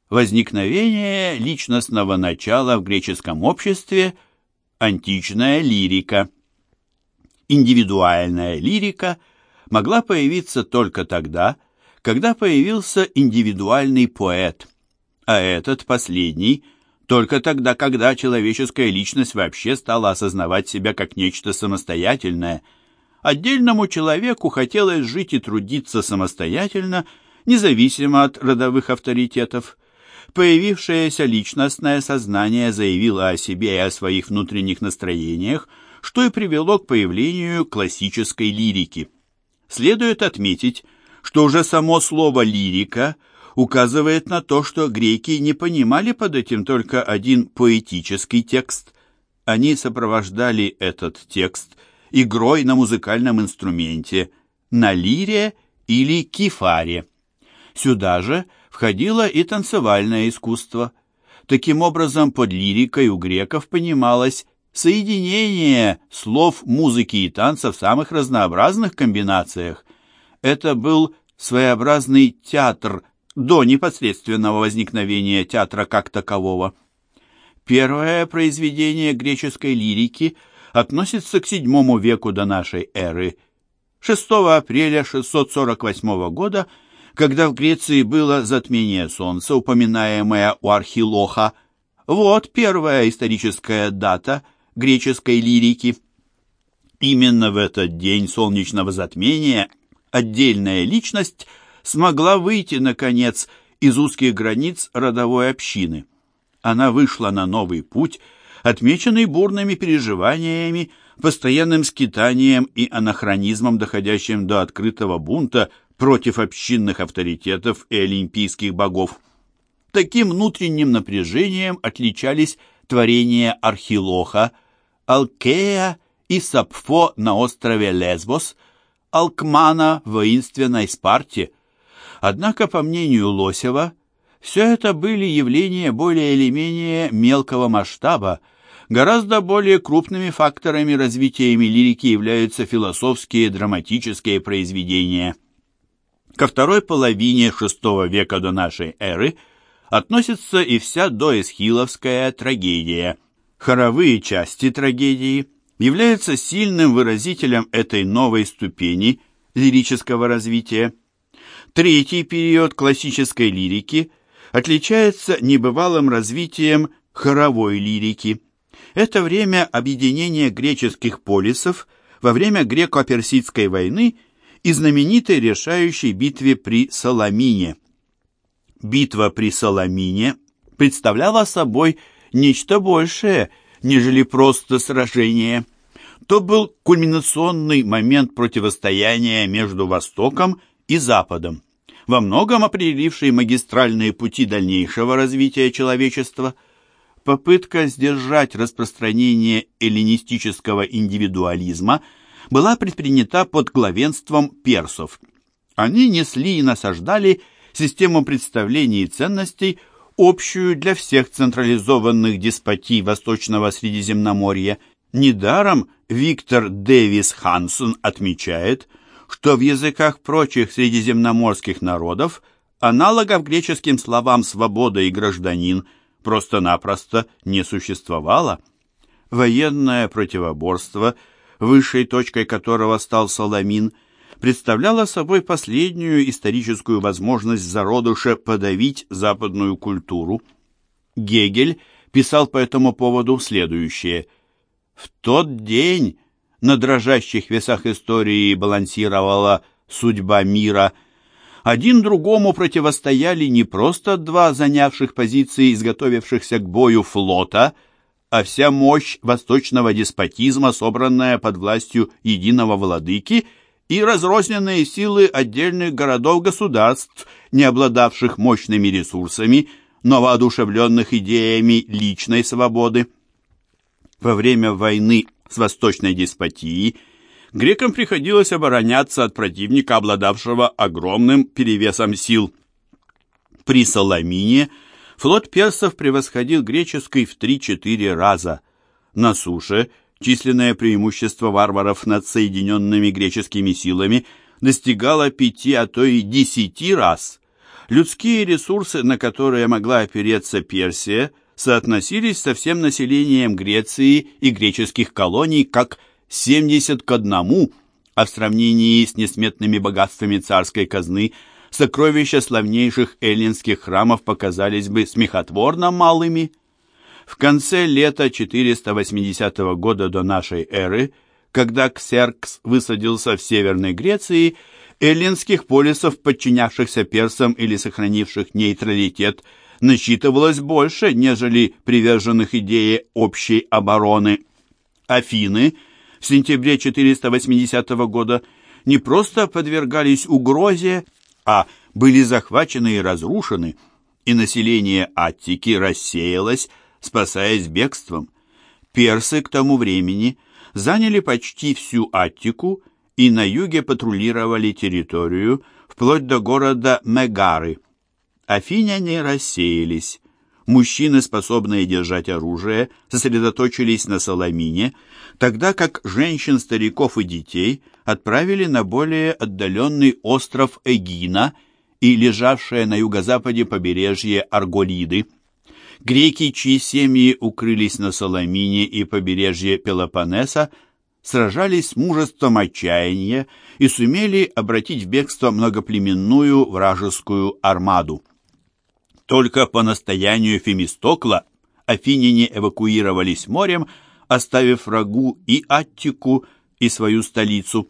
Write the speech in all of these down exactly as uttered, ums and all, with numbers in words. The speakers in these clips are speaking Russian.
Возникновение личностного начала в греческом обществе, античная лирика. Индивидуальная лирика могла появиться только тогда, когда появился индивидуальный поэт, а этот последний только тогда, когда человеческая личность вообще стала осознавать себя как нечто самостоятельное. Отдельному человеку хотелось жить и трудиться самостоятельно, независимо от родовых авторитетов. Появившееся личностное сознание заявило о себе и о своих внутренних настроениях, что и привело к появлению классической лирики. Следует отметить, что уже само слово «лирика» указывает на то, что греки не понимали под этим только один поэтический текст. Они сопровождали этот текст игрой на музыкальном инструменте, на лире или кифаре. Сюда же входило и танцевальное искусство. Таким образом, под лирикой у греков понималось соединение слов, музыки и танца в самых разнообразных комбинациях. Это был своеобразный театр до непосредственного возникновения театра как такового. Первое произведение греческой лирики относится к седьмому веку до нашей эры, шестого апреля шестьсот сорок восьмого года, когда в Греции было затмение солнца, упоминаемое у Архилоха. Вот первая историческая дата греческой лирики. Именно в этот день солнечного затмения отдельная личность смогла выйти, наконец, из узких границ родовой общины. Она вышла на новый путь, отмеченный бурными переживаниями, постоянным скитанием и анахронизмом, доходящим до открытого бунта против общинных авторитетов и олимпийских богов. Таким внутренним напряжением отличались творения Архилоха, Алкея и Сапфо на острове Лесбос, Алкмана в воинственной Спарте. Однако, по мнению Лосева, все это были явления более или менее мелкого масштаба. Гораздо более крупными факторами развития лирики являются философские драматические произведения. Ко второй половине шестого века до нашей эры относится и вся доэсхиловская трагедия. Хоровые части трагедии являются сильным выразителем этой новой ступени лирического развития. Третий период классической лирики отличается небывалым развитием хоровой лирики. Это время объединения греческих полисов во время греко-персидской войны и знаменитой решающей битве при Саламине. Битва при Саламине представляла собой нечто большее, нежели просто сражение. То был кульминационный момент противостояния между Востоком и Западом, во многом определивший магистральные пути дальнейшего развития человечества. Попытка сдержать распространение эллинистического индивидуализма была предпринята под главенством персов. Они несли и насаждали систему представлений и ценностей, общую для всех централизованных деспотий Восточного Средиземноморья. Недаром Виктор Дэвис Хансон отмечает, что в языках прочих средиземноморских народов аналогов греческим словам «свобода» и «гражданин» просто-напросто не существовало. Военное противоборство, высшей точкой которого стал Саламин, представляло собой последнюю историческую возможность зародыша подавить западную культуру. Гегель писал по этому поводу следующее: «В тот день на дрожащих весах истории балансировала судьба мира. Один другому противостояли не просто два занявших позиции изготовившихся к бою флота, а вся мощь восточного деспотизма, собранная под властью единого владыки, и разрозненные силы отдельных городов-государств, не обладавших мощными ресурсами, но воодушевленных идеями личной свободы. Во время войны с восточной деспотией грекам приходилось обороняться от противника, обладавшего огромным перевесом сил. При Саламине флот персов превосходил греческий в три-четыре раза. На суше численное преимущество варваров над соединенными греческими силами достигало пяти, а то и десяти раз. Людские ресурсы, на которые могла опереться Персия, соотносились со всем населением Греции и греческих колоний как семьдесят к одному, а в сравнении с несметными богатствами царской казны сокровища славнейших эллинских храмов показались бы смехотворно малыми. В конце лета четыреста восьмидесятого года до нашей эры, когда Ксеркс высадился в Северной Греции, эллинских полисов, подчинявшихся персам или сохранивших нейтралитет, насчитывалось больше, нежели приверженных идее общей обороны. Афины в сентябре четыреста восьмидесятого года не просто подвергались угрозе, а были захвачены и разрушены, и население Аттики рассеялось, спасаясь бегством. Персы к тому времени заняли почти всю Аттику и на юге патрулировали территорию, вплоть до города Мегары. Афиняне рассеялись. Мужчины, способные держать оружие, сосредоточились на Саламине, тогда как женщин, стариков и детей отправили на более отдаленный остров Эгина и лежавшее на юго-западе побережье Арголиды. Греки, чьи семьи укрылись на Саламине и побережье Пелопоннеса, сражались с мужеством отчаяния и сумели обратить в бегство многоплеменную вражескую армаду. Только по настоянию Фемистокла афиняне эвакуировались морем, оставив врагу и Аттику, и свою столицу.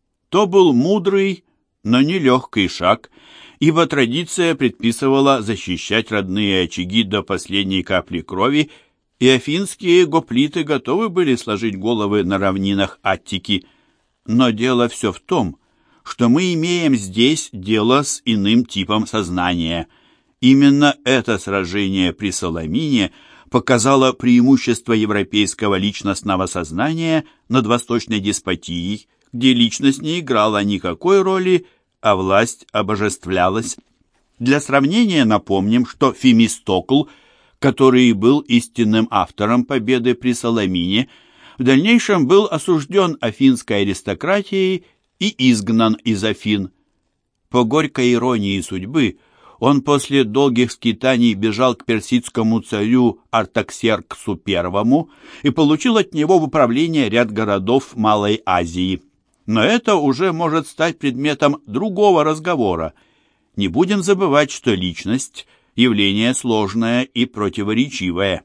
То был мудрый, но нелегкий шаг, ибо традиция предписывала защищать родные очаги до последней капли крови, и афинские гоплиты готовы были сложить головы на равнинах Аттики. Но дело все в том, что мы имеем здесь дело с иным типом сознания. Именно это сражение при Саламине показало преимущество европейского личностного сознания над восточной деспотией, где личность не играла никакой роли, а власть обожествлялась. Для сравнения напомним, что Фемистокл, который был истинным автором победы при Саламине, в дальнейшем был осужден афинской аристократией и изгнан из Афин. По горькой иронии судьбы, он после долгих скитаний бежал к персидскому царю Артаксерксу Первому и получил от него в управление ряд городов Малой Азии. Но это уже может стать предметом другого разговора. Не будем забывать, что личность – явление сложное и противоречивое.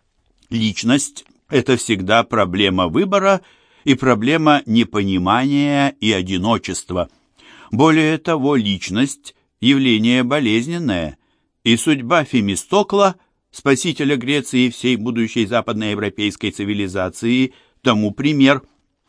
Личность – это всегда проблема выбора и проблема непонимания и одиночества. Более того, личность – явление болезненное, и судьба Фемистокла, спасителя Греции и всей будущей западноевропейской цивилизации, тому пример.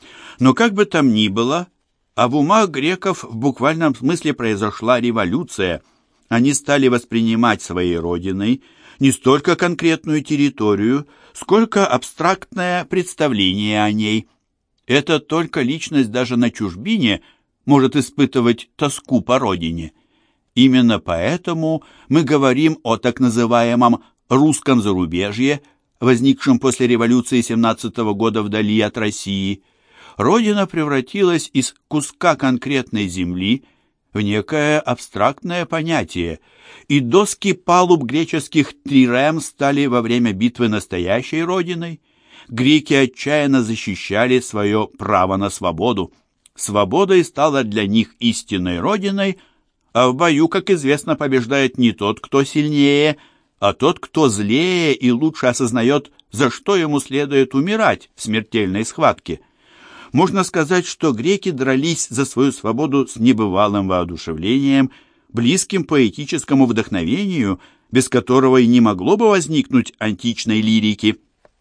Но как бы там ни было, а в умах греков в буквальном смысле произошла революция. Они стали воспринимать своей родиной не столько конкретную территорию, сколько абстрактное представление о ней. Это только личность даже на чужбине может испытывать тоску по родине. Именно поэтому мы говорим о так называемом «русском зарубежье», возникшем после революции семнадцатого года вдали от России. Родина превратилась из куска конкретной земли в некое абстрактное понятие, и доски палуб греческих трирем стали во время битвы настоящей родиной. Греки отчаянно защищали свое право на свободу. Свободой стала для них истинной родиной, а в бою, как известно, побеждает не тот, кто сильнее, а тот, кто злее и лучше осознает, за что ему следует умирать в смертельной схватке. Можно сказать, что греки дрались за свою свободу с небывалым воодушевлением, близким поэтическому вдохновению, без которого и не могло бы возникнуть античной лирики.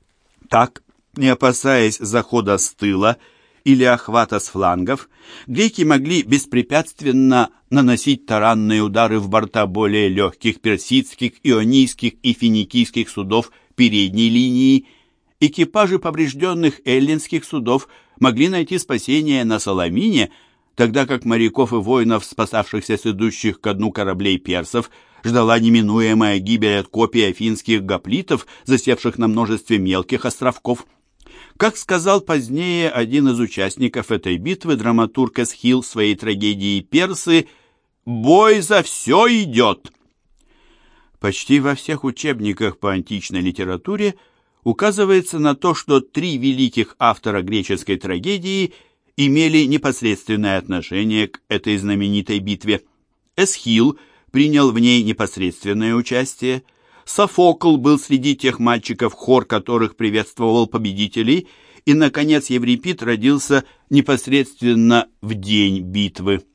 Так, не опасаясь захода с тыла или охвата с флангов, греки могли беспрепятственно наносить таранные удары в борта более легких персидских, ионийских и финикийских судов передней линии. Экипажи поврежденных эллинских судов могли найти спасение на Саламине, тогда как моряков и воинов, спасавшихся с идущих ко дну кораблей персов, ждала неминуемая гибель от копий афинских гоплитов, засевших на множестве мелких островков. Как сказал позднее один из участников этой битвы, драматург Эсхил в своей трагедии «Персы», бой за все идет. Почти во всех учебниках по античной литературе указывается на то, что три великих автора греческой трагедии имели непосредственное отношение к этой знаменитой битве. Эсхил принял в ней непосредственное участие, Софокл был среди тех мальчиков, хор которых приветствовал победителей, и, наконец, Еврипид родился непосредственно в день битвы.